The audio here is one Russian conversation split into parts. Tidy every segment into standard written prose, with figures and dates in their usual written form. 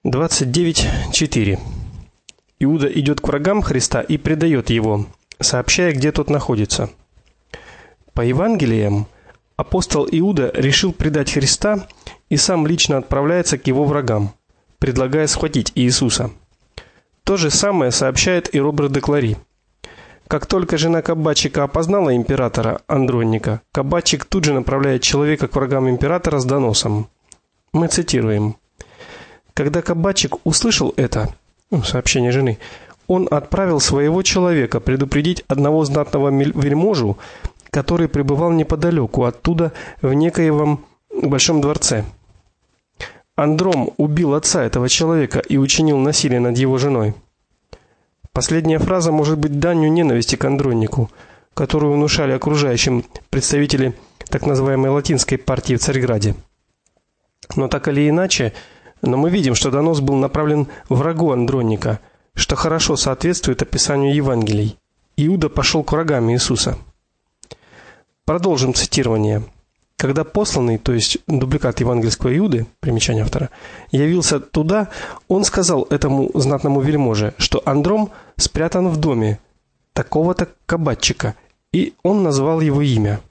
29:4. Иуда идет к врагам Христа и предает его, сообщая, где тот находится. По Евангелиям апостол Иуда решил предать Христа и сам лично отправляется к его врагам, предлагая схватить Иисуса. То же самое сообщает и Роберт де Клари. Как только жена кабачика опознала императора Андроника, кабачик тут же направляет человека к врагам императора с доносом. Мы цитируем: «Когда кабачик услышал это, сообщение жены, он отправил своего человека предупредить одного знатного вельможу, который пребывал неподалеку оттуда в некоем большом дворце. Андром убил отца этого человека и учинил насилие над его женой». Последняя фраза может быть данью ненависти к Андронику, которую внушали окружающим представители так называемой латинской партии в Царьграде. Но так или иначе, мы видим, что донос был направлен врагу Андроника, что хорошо соответствует описанию Евангелий. Иуда пошел к врагам Иисуса. Продолжим цитирование. Когда посланный, то есть дубликат евангельского Иуды, примечание автора, явился туда, он сказал этому знатному вельможе, что Андром спрятан в доме такого-то кабачика, и он назвал его имя.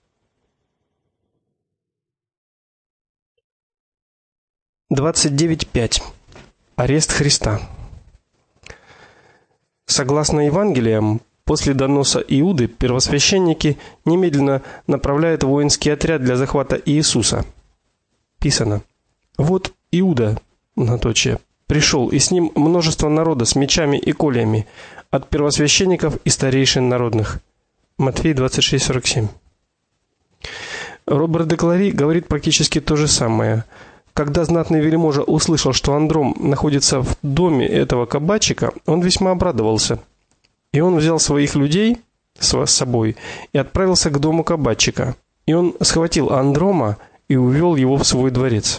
(29:5) Арест Христа. Согласно Евангелиям, после доноса Иуды первосвященники немедленно направляют воинский отряд для захвата Иисуса. Писано: «Вот Иуда, пришел, и с ним множество народа с мечами и кольями, от первосвященников и старейшин народных». Матфей 26:47. Роберт де Клари говорит практически то же самое. Когда знатный вельможа услышал, что Андром находится в доме этого кабачика, он весьма обрадовался. И он взял своих людей с собой и отправился к дому кабачика. И он схватил Андрома и увел его в свой дворец.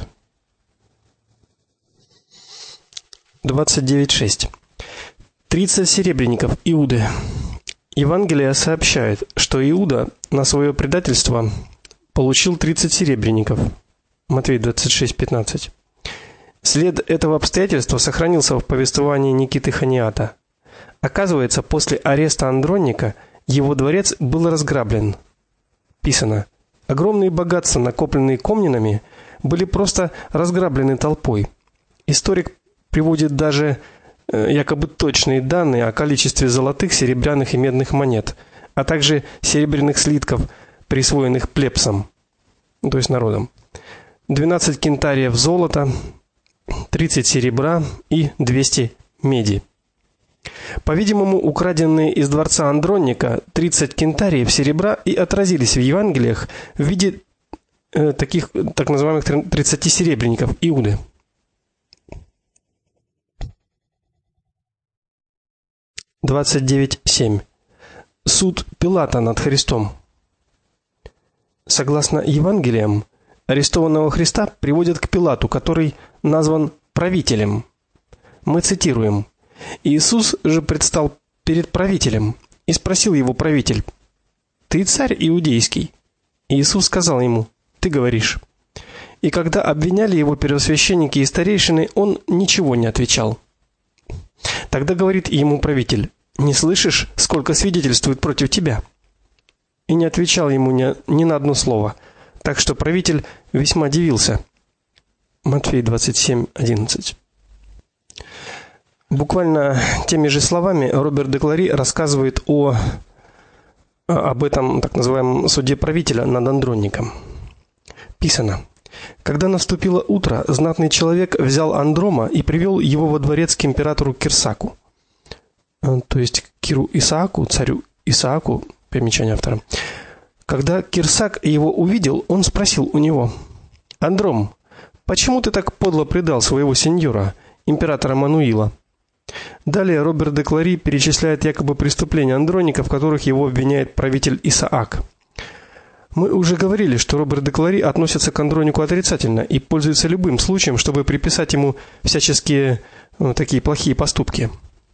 29:6. 30 серебряников Иуды. Евангелие сообщает, что Иуда на свое предательство получил 30 серебряников. Матфей 26:15. След этого обстоятельства сохранился в повествовании Никиты Ханиата. Оказывается, после ареста Андроника его дворец был разграблен. Писано: огромные богатства, накопленные комнинами, были просто разграблены толпой. Историк приводит даже якобы точные данные о количестве золотых, серебряных и медных монет, а также серебряных слитков, присвоенных плебсам, то есть народом. 12 кентариев золота, 30 серебра и 200 меди. По-видимому, украденные из дворца Андроника 30 кентариев серебра и отразились в Евангелиях в виде таких так называемых 30 серебряников Иуды. (29:7) Суд Пилата над Христом. Согласно Евангелиям, арестованного Христа приводят к Пилату, который назван правителем. Мы цитируем: «Иисус же предстал перед правителем, и спросил его правитель: Ты царь иудейский?» Иисус сказал ему: Ты говоришь. И когда обвиняли его первосвященники и старейшины, он ничего не отвечал. Тогда говорит ему правитель: Не слышишь, сколько свидетельствуют против тебя? И не отвечал ему ни на одно слово. Так что правитель весьма дивился. Матфей 27:11. Буквально теми же словами Роберт де Клари рассказывает об этом так называемом суде правителя над Андроником. Писано: когда наступило утро, знатный человек взял Андрома и привел его во дворец к императору Кирсаку. То есть к Киру Исааку, царю Исааку, примечание автора. Когда Кирсак его увидел, он спросил у него: «Андром, почему ты так подло предал своего сеньора, императора Мануила?» Далее Роберт де Клари перечисляет якобы преступления Андроника, в которых его обвиняет правитель Исаак. Мы уже говорили, что Роберт де Клари относится к Андронику отрицательно и пользуется любым случаем, чтобы приписать ему всяческие такие плохие поступки.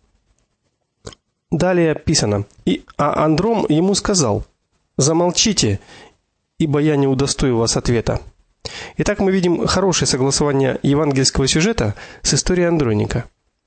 Далее писано: «А Андром ему сказал: Замолчите, ибо я не удостою вас ответа». Итак, мы видим хорошее согласование евангельского сюжета с историей Андроника.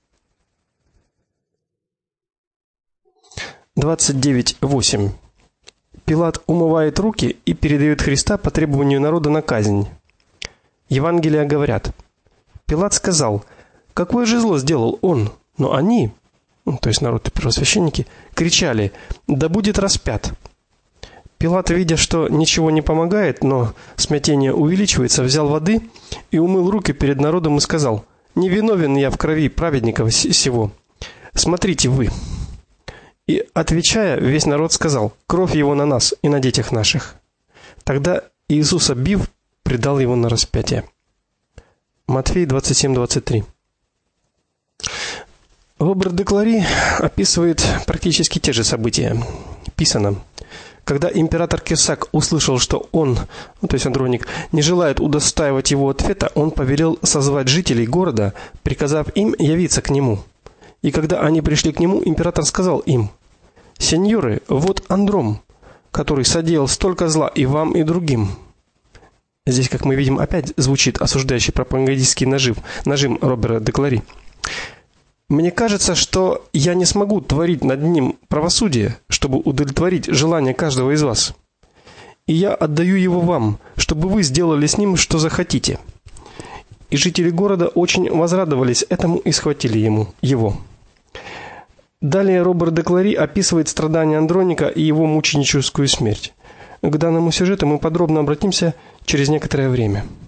29:8. Пилат умывает руки и передает Христа по требованию народа на казнь. Евангелия говорят: Пилат сказал: "Какое же зло сделал он?" Но они, то есть народ и первосвященники, кричали: "Да будет распят". Пилат, видя, что ничего не помогает, но смятение увеличивается, взял воды и умыл руки перед народом и сказал: "Не виновен я в крови праведников сего. Смотрите вы". И, отвечая, весь народ сказал: "Кровь его на нас и на детях наших". Тогда Иисуса, бив, предал его на распятие. Матфей 27:23. Роберт де Клари описывает практически те же события. Писано: когда император Кесак услышал, что он, то есть Андроник, не желает удостаивать его ответа, он повелел созвать жителей города, приказав им явиться к нему. И когда они пришли к нему, император сказал им: "Сеньоры, вот Андром, который содеял столько зла и вам, и другим". Здесь, как мы видим, опять звучит осуждающий пропагандистский нажим Роберта де Клари. Мне кажется, что я не смогу творить над ним правосудие, чтобы удовлетворить желания каждого из вас. И я отдаю его вам, чтобы вы сделали с ним, что захотите. И жители города очень возрадовались этому и схватили его. Далее Роберт де Клари описывает страдания Андроника и его мученическую смерть. К данному сюжету мы подробно обратимся через некоторое время.